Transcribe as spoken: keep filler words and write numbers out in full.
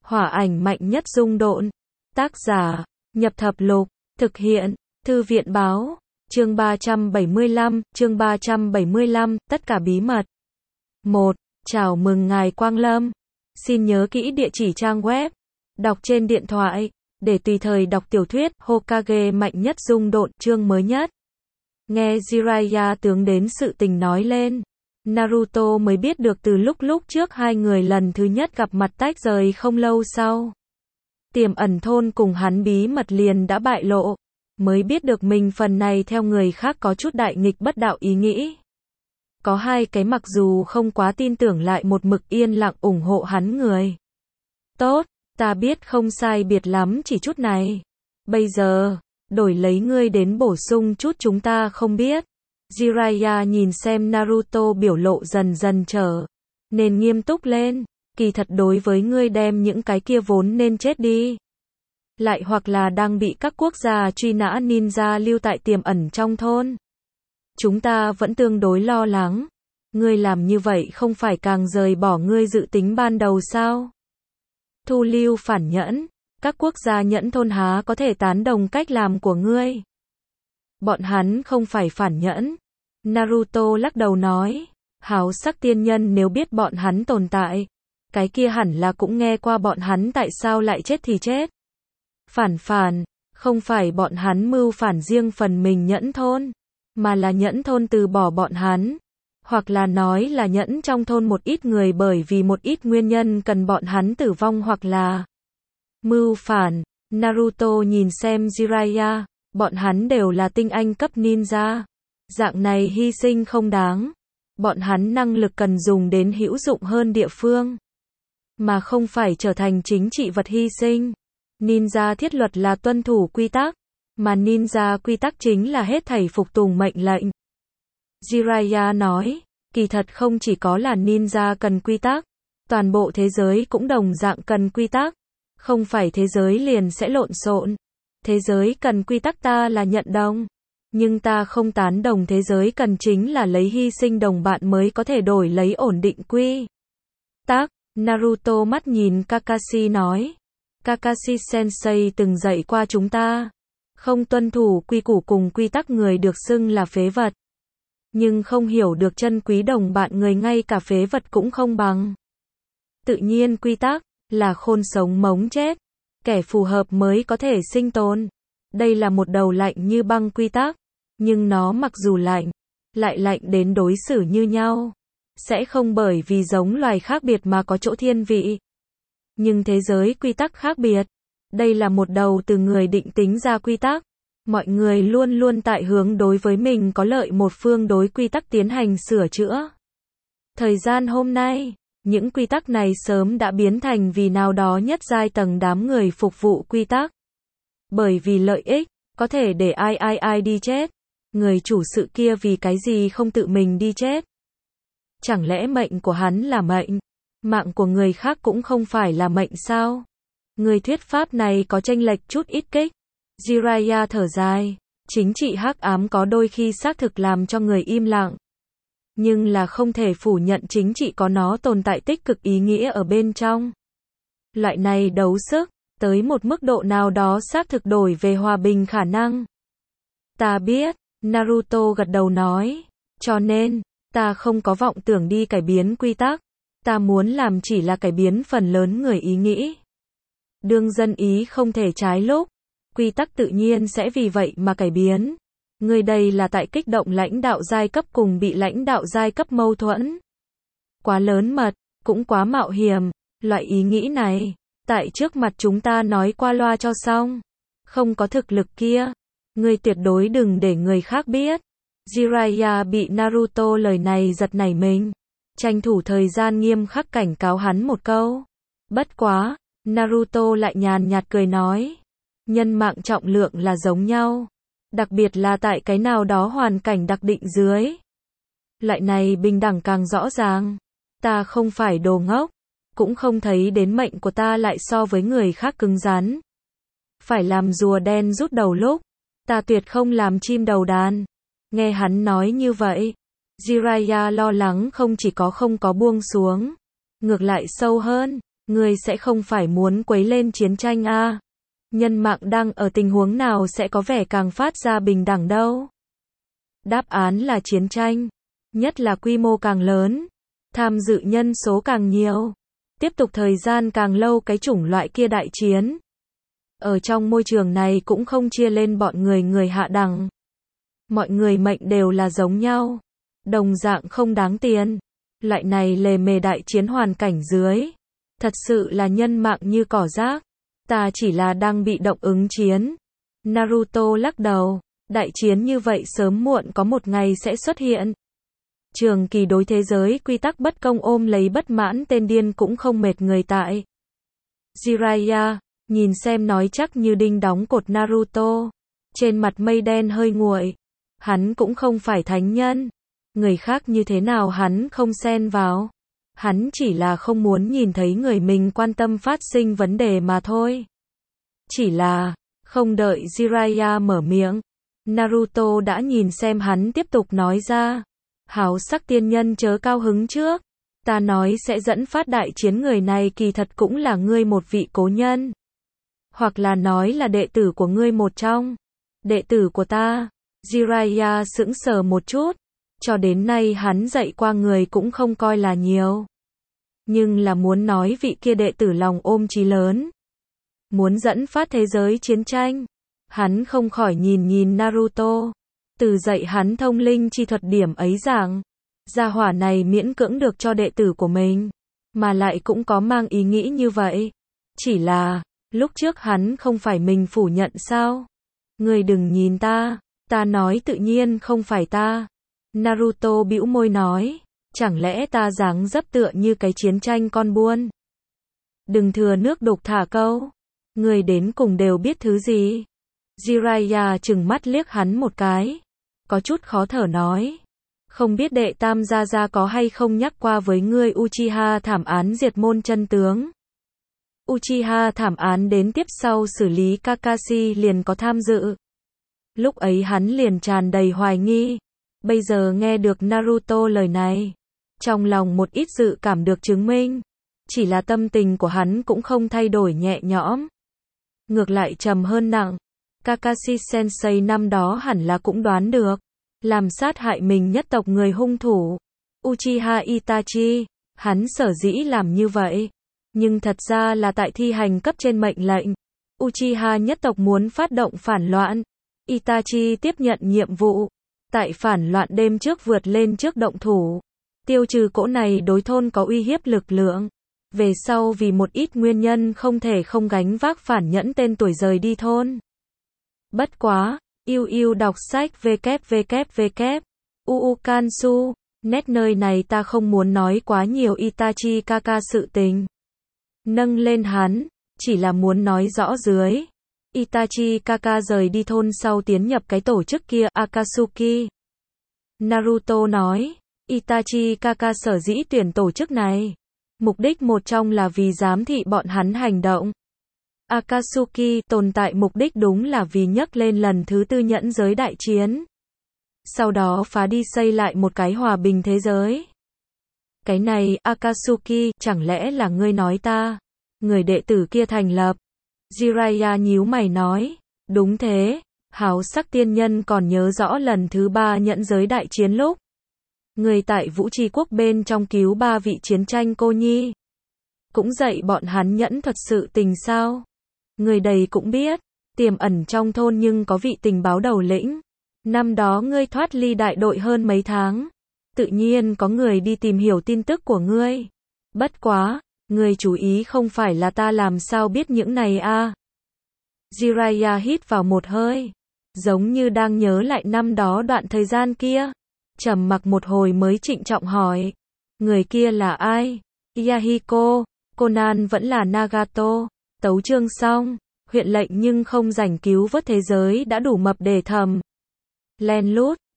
Hỏa ảnh mạnh nhất dung độn. Tác giả, Nhập Thập Lục. Thực hiện, Thư viện báo. Chương ba trăm bảy mươi lăm, chương ba trăm bảy mươi lăm, tất cả bí mật. một. Chào mừng ngài Quang Lâm. Xin nhớ kỹ địa chỉ trang web. Đọc trên điện thoại, để tùy thời đọc tiểu thuyết Hokage mạnh nhất dung độn chương mới nhất. Nghe Jiraiya tướng đến sự tình nói lên. Naruto mới biết được từ lúc lúc trước hai người lần thứ nhất gặp mặt tách rời không lâu sau. Tiềm ẩn thôn cùng hắn bí mật liền đã bại lộ. Mới biết được mình phần này theo người khác có chút đại nghịch bất đạo ý nghĩ. Có hai cái mặc dù không quá tin tưởng lại một mực yên lặng ủng hộ hắn người. Tốt, ta biết không sai biệt lắm chỉ chút này. Bây giờ, đổi lấy ngươi đến bổ sung chút chúng ta không biết. Jiraiya nhìn xem Naruto biểu lộ dần dần trở nên nghiêm túc lên. Kỳ thật đối với ngươi đem những cái kia vốn nên chết đi. Lại hoặc là đang bị các quốc gia truy nã ninja lưu tại tiềm ẩn trong thôn. Chúng ta vẫn tương đối lo lắng. Ngươi làm như vậy không phải càng rời bỏ ngươi dự tính ban đầu sao? Thu lưu phản nhẫn. Các quốc gia nhẫn thôn há có thể tán đồng cách làm của ngươi. Bọn hắn không phải phản nhẫn. Naruto lắc đầu nói. Háo sắc tiên nhân nếu biết bọn hắn tồn tại. Cái kia hẳn là cũng nghe qua bọn hắn tại sao lại chết thì chết. Phản phản, không phải bọn hắn mưu phản riêng phần mình nhẫn thôn. Mà là nhẫn thôn từ bỏ bọn hắn. Hoặc là nói là nhẫn trong thôn một ít người bởi vì một ít nguyên nhân cần bọn hắn tử vong hoặc là mưu phản. Naruto nhìn xem Jiraiya, bọn hắn đều là tinh anh cấp ninja. Dạng này hy sinh không đáng. Bọn hắn năng lực cần dùng đến hữu dụng hơn địa phương. Mà không phải trở thành chính trị vật hy sinh. Ninja thiết luật là tuân thủ quy tắc. Mà ninja quy tắc chính là hết thảy phục tùng mệnh lệnh. Jiraiya nói, kỳ thật không chỉ có là ninja cần quy tắc. Toàn bộ thế giới cũng đồng dạng cần quy tắc. Không phải thế giới liền sẽ lộn xộn. Thế giới cần quy tắc ta là nhận đồng. Nhưng ta không tán đồng thế giới cần chính là lấy hy sinh đồng bạn mới có thể đổi lấy ổn định quy tắc. Naruto mắt nhìn Kakashi nói. Kakashi Sensei từng dạy qua chúng ta. Không tuân thủ quy củ cùng quy tắc người được xưng là phế vật. Nhưng không hiểu được chân quý đồng bạn người ngay cả phế vật cũng không bằng. Tự nhiên quy tắc là khôn sống mống chết. Kẻ phù hợp mới có thể sinh tồn. Đây là một đầu lạnh như băng quy tắc. Nhưng nó mặc dù lạnh, lại lạnh đến đối xử như nhau. Sẽ không bởi vì giống loài khác biệt mà có chỗ thiên vị. Nhưng thế giới quy tắc khác biệt. Đây là một đầu từ người định tính ra quy tắc. Mọi người luôn luôn tại hướng đối với mình có lợi một phương đối quy tắc tiến hành sửa chữa. Thời gian hôm nay, những quy tắc này sớm đã biến thành vì nào đó nhất giai tầng đám người phục vụ quy tắc. Bởi vì lợi ích, có thể để ai ai ai đi chết. Người chủ sự kia vì cái gì không tự mình đi chết? Chẳng lẽ mệnh của hắn là mệnh? Mạng của người khác cũng không phải là mệnh sao? Người thuyết pháp này có chênh lệch chút ít kích. Jiraiya thở dài. Chính trị hắc ám có đôi khi xác thực làm cho người im lặng. Nhưng là không thể phủ nhận chính trị có nó tồn tại tích cực ý nghĩa ở bên trong. Loại này đấu sức, tới một mức độ nào đó xác thực đổi về hòa bình khả năng. Ta biết, Naruto gật đầu nói. Cho nên, ta không có vọng tưởng đi cải biến quy tắc. Ta muốn làm chỉ là cải biến phần lớn người ý nghĩ. Đương dân ý không thể trái lúc. Quy tắc tự nhiên sẽ vì vậy mà cải biến. Người đây là tại kích động lãnh đạo giai cấp cùng bị lãnh đạo giai cấp mâu thuẫn. Quá lớn mật, cũng quá mạo hiểm. Loại ý nghĩ này, tại trước mặt chúng ta nói qua loa cho xong. Không có thực lực kia. Ngươi tuyệt đối đừng để người khác biết. Jiraiya bị Naruto lời này giật nảy mình. Tranh thủ thời gian nghiêm khắc cảnh cáo hắn một câu. Bất quá, Naruto lại nhàn nhạt cười nói. Nhân mạng trọng lượng là giống nhau. Đặc biệt là tại cái nào đó hoàn cảnh đặc định dưới. Loại này bình đẳng càng rõ ràng. Ta không phải đồ ngốc. Cũng không thấy đến mệnh của ta lại so với người khác cứng rắn. Phải làm rùa đen rút đầu lúc. Ta tuyệt không làm chim đầu đàn. Nghe hắn nói như vậy. Jiraiya lo lắng không chỉ có không có buông xuống. Ngược lại sâu hơn. Ngươi sẽ không phải muốn quấy lên chiến tranh a? Nhân mạng đang ở tình huống nào sẽ có vẻ càng phát ra bình đẳng đâu? Đáp án là chiến tranh. Nhất là quy mô càng lớn, tham dự nhân số càng nhiều, tiếp tục thời gian càng lâu cái chủng loại kia đại chiến. Ở trong môi trường này cũng không chia lên bọn người người hạ đẳng. Mọi người mệnh đều là giống nhau, đồng dạng không đáng tiền. Loại này lề mề đại chiến hoàn cảnh dưới, thật sự là nhân mạng như cỏ rác. Ta chỉ là đang bị động ứng chiến. Naruto lắc đầu, đại chiến như vậy sớm muộn có một ngày sẽ xuất hiện. Trường kỳ đối thế giới quy tắc bất công ôm lấy bất mãn tên điên cũng không mệt người tại. Jiraiya, nhìn xem nói chắc như đinh đóng cột Naruto. Trên mặt mây đen hơi nguội. Hắn cũng không phải thánh nhân. Người khác như thế nào hắn không xen vào. Hắn chỉ là không muốn nhìn thấy người mình quan tâm phát sinh vấn đề mà thôi. Chỉ là, không đợi Jiraiya mở miệng, Naruto đã nhìn xem hắn tiếp tục nói ra. Háo sắc tiên nhân chớ cao hứng trước. Ta nói sẽ dẫn phát đại chiến người này kỳ thật cũng là ngươi một vị cố nhân. Hoặc là nói là đệ tử của ngươi một trong. Đệ tử của ta. Jiraiya sững sờ một chút. Cho đến nay hắn dạy qua người cũng không coi là nhiều. Nhưng là muốn nói vị kia đệ tử lòng ôm chí lớn. Muốn dẫn phát thế giới chiến tranh. Hắn không khỏi nhìn nhìn Naruto. Từ dạy hắn thông linh chi thuật điểm ấy giảng. Gia hỏa này miễn cưỡng được cho đệ tử của mình. Mà lại cũng có mang ý nghĩ như vậy. Chỉ là, lúc trước hắn không phải mình phủ nhận sao? Ngươi đừng nhìn ta. Ta nói tự nhiên không phải ta. Naruto bĩu môi nói. Chẳng lẽ ta dáng dấp tựa như cái chiến tranh con buôn? Đừng thừa nước đục thả câu. Người đến cùng đều biết thứ gì? Jiraiya trừng mắt liếc hắn một cái. Có chút khó thở nói. Không biết đệ tam gia gia có hay không nhắc qua với ngươi Uchiha thảm án diệt môn chân tướng. Uchiha thảm án đến tiếp sau xử lý Kakashi liền có tham dự. Lúc ấy hắn liền tràn đầy hoài nghi. Bây giờ nghe được Naruto lời này. Trong lòng một ít dự cảm được chứng minh. Chỉ là tâm tình của hắn cũng không thay đổi nhẹ nhõm. Ngược lại trầm hơn nặng. Kakashi Sensei năm đó hẳn là cũng đoán được. Làm sát hại mình nhất tộc người hung thủ. Uchiha Itachi. Hắn sở dĩ làm như vậy. Nhưng thật ra là tại thi hành cấp trên mệnh lệnh. Uchiha nhất tộc muốn phát động phản loạn. Itachi tiếp nhận nhiệm vụ. Tại phản loạn đêm trước vượt lên trước động thủ. Tiêu trừ cỗ này đối thôn có uy hiếp lực lượng. Về sau vì một ít nguyên nhân không thể không gánh vác phản nhẫn tên tuổi rời đi thôn. Bất quá, yêu yêu đọc sách www. Uu Kansu, nét nơi này ta không muốn nói quá nhiều Itachi Kaka sự tình. Nâng lên hắn, chỉ là muốn nói rõ dưới. Itachi Kaka rời đi thôn sau tiến nhập cái tổ chức kia Akatsuki. Naruto nói, Itachi Kaka sở dĩ tuyển tổ chức này. Mục đích một trong là vì giám thị bọn hắn hành động. Akatsuki tồn tại mục đích đúng là vì nhắc lên lần thứ tư nhẫn giới đại chiến. Sau đó phá đi xây lại một cái hòa bình thế giới. Cái này, Akatsuki, chẳng lẽ là ngươi nói ta? Người đệ tử kia thành lập. Jiraiya nhíu mày nói, đúng thế, háo sắc tiên nhân còn nhớ rõ lần thứ ba nhẫn giới đại chiến lúc. Người tại Vũ Tri Quốc bên trong cứu ba vị chiến tranh cô nhi. Cũng dạy bọn hắn nhẫn thuật sự tình sao? Người đầy cũng biết, tiềm ẩn trong thôn nhưng có vị tình báo đầu lĩnh. Năm đó ngươi thoát ly đại đội hơn mấy tháng. Tự nhiên có người đi tìm hiểu tin tức của ngươi. Bất quá, ngươi chú ý không phải là ta làm sao biết những này a? Jiraiya hít vào một hơi. Giống như đang nhớ lại năm đó đoạn thời gian kia. Trầm mặc một hồi mới trịnh trọng hỏi. Người kia là ai? Yahiko, Conan vẫn là Nagato. Tấu chương xong, huyện lệnh nhưng không rảnh cứu vớt thế giới đã đủ mập để thầm. Len lút,